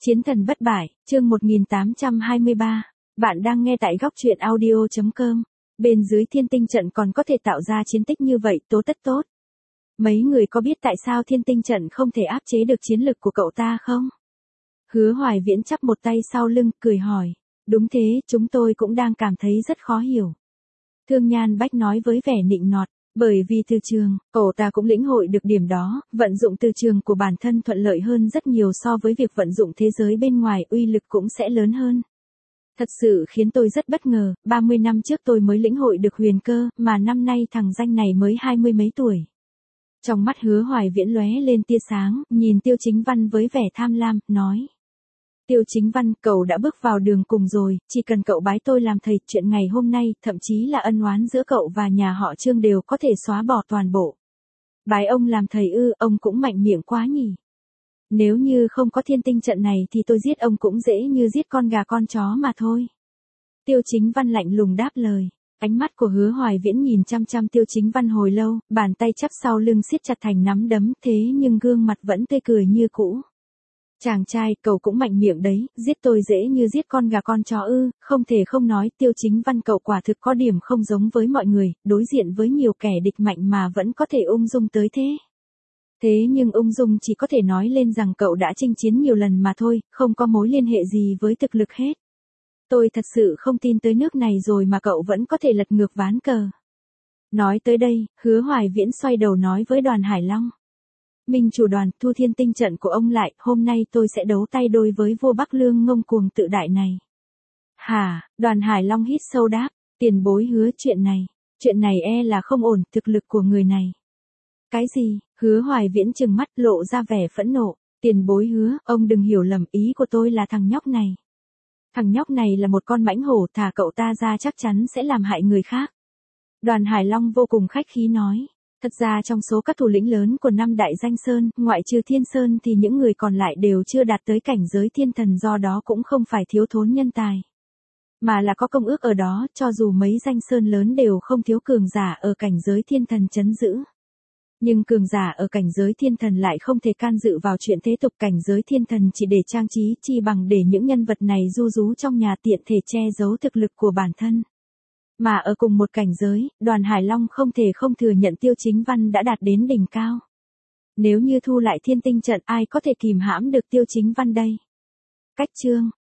Chiến thần bất bại, chương 1823. Bạn đang nghe tại góc truyện audio.com. Bên dưới thiên tinh trận còn có thể tạo ra chiến tích như vậy, tố tất tốt. Mấy người có biết tại sao thiên tinh trận không thể áp chế được chiến lực của cậu ta không? Hứa Hoài Viễn chắp một tay sau lưng, cười hỏi. Đúng thế, chúng tôi cũng đang cảm thấy rất khó hiểu. Thương Nhan Bách nói với vẻ nịnh nọt. Bởi vì từ trường, cậu ta cũng lĩnh hội được điểm đó, vận dụng từ trường của bản thân thuận lợi hơn rất nhiều so với việc vận dụng thế giới bên ngoài, uy lực cũng sẽ lớn hơn. Thật sự khiến tôi rất bất ngờ, 30 năm trước tôi mới lĩnh hội được huyền cơ, mà năm nay thằng danh này mới 20 mấy tuổi. Trong mắt Hứa Hoài Viễn lóe lên tia sáng, nhìn Tiêu Chính Văn với vẻ tham lam, nói. Tiêu Chính Văn, cậu đã bước vào đường cùng rồi, chỉ cần cậu bái tôi làm thầy, chuyện ngày hôm nay, thậm chí là ân oán giữa cậu và nhà họ Trương đều có thể xóa bỏ toàn bộ. Bái ông làm thầy ư, ông cũng mạnh miệng quá nhỉ. Nếu như không có thiên tinh trận này thì tôi giết ông cũng dễ như giết con gà con chó mà thôi. Tiêu Chính Văn lạnh lùng đáp lời. Ánh mắt của Hứa Hoài Viễn nhìn chăm chăm Tiêu Chính Văn hồi lâu, bàn tay chắp sau lưng siết chặt thành nắm đấm, thế nhưng gương mặt vẫn tươi cười như cũ. Chàng trai, cậu cũng mạnh miệng đấy, giết tôi dễ như giết con gà con chó ư, không thể không nói, Tiêu Chính Văn cậu quả thực có điểm không giống với mọi người, đối diện với nhiều kẻ địch mạnh mà vẫn có thể ung dung tới thế. Thế nhưng ung dung chỉ có thể nói lên rằng cậu đã chinh chiến nhiều lần mà thôi, không có mối liên hệ gì với thực lực hết. Tôi thật sự không tin tới nước này rồi mà cậu vẫn có thể lật ngược ván cờ. Nói tới đây, Hứa Hoài Viễn xoay đầu nói với Đoàn Hải Long. Minh chủ Đoàn, thu thiên tinh trận của ông lại, hôm nay tôi sẽ đấu tay đôi với vua Bắc Lương ngông cuồng tự đại này. Hả, Đoàn Hải Long hít sâu đáp, tiền bối Hứa, chuyện này e là không ổn, thực lực của người này. Cái gì? Hứa Hoài Viễn trừng mắt lộ ra vẻ phẫn nộ, tiền bối Hứa, ông đừng hiểu lầm, ý của tôi là thằng nhóc này. Thằng nhóc này là một con mãnh hổ, thả cậu ta ra chắc chắn sẽ làm hại người khác. Đoàn Hải Long vô cùng khách khí nói. Thật ra trong số các thủ lĩnh lớn của năm đại danh sơn, ngoại trừ Thiên Sơn thì những người còn lại đều chưa đạt tới cảnh giới thiên thần, do đó cũng không phải thiếu thốn nhân tài. Mà là có công ước ở đó, cho dù mấy danh sơn lớn đều không thiếu cường giả ở cảnh giới thiên thần trấn giữ. Nhưng cường giả ở cảnh giới thiên thần lại không thể can dự vào chuyện thế tục, cảnh giới thiên thần chỉ để trang trí, chi bằng để những nhân vật này ru rú trong nhà tiện thể che giấu thực lực của bản thân. Mà ở cùng một cảnh giới, Đoàn Hải Long không thể không thừa nhận Tiêu Chính Văn đã đạt đến đỉnh cao. Nếu như thu lại thiên tinh trận, ai có thể kìm hãm được Tiêu Chính Văn đây? Cách chương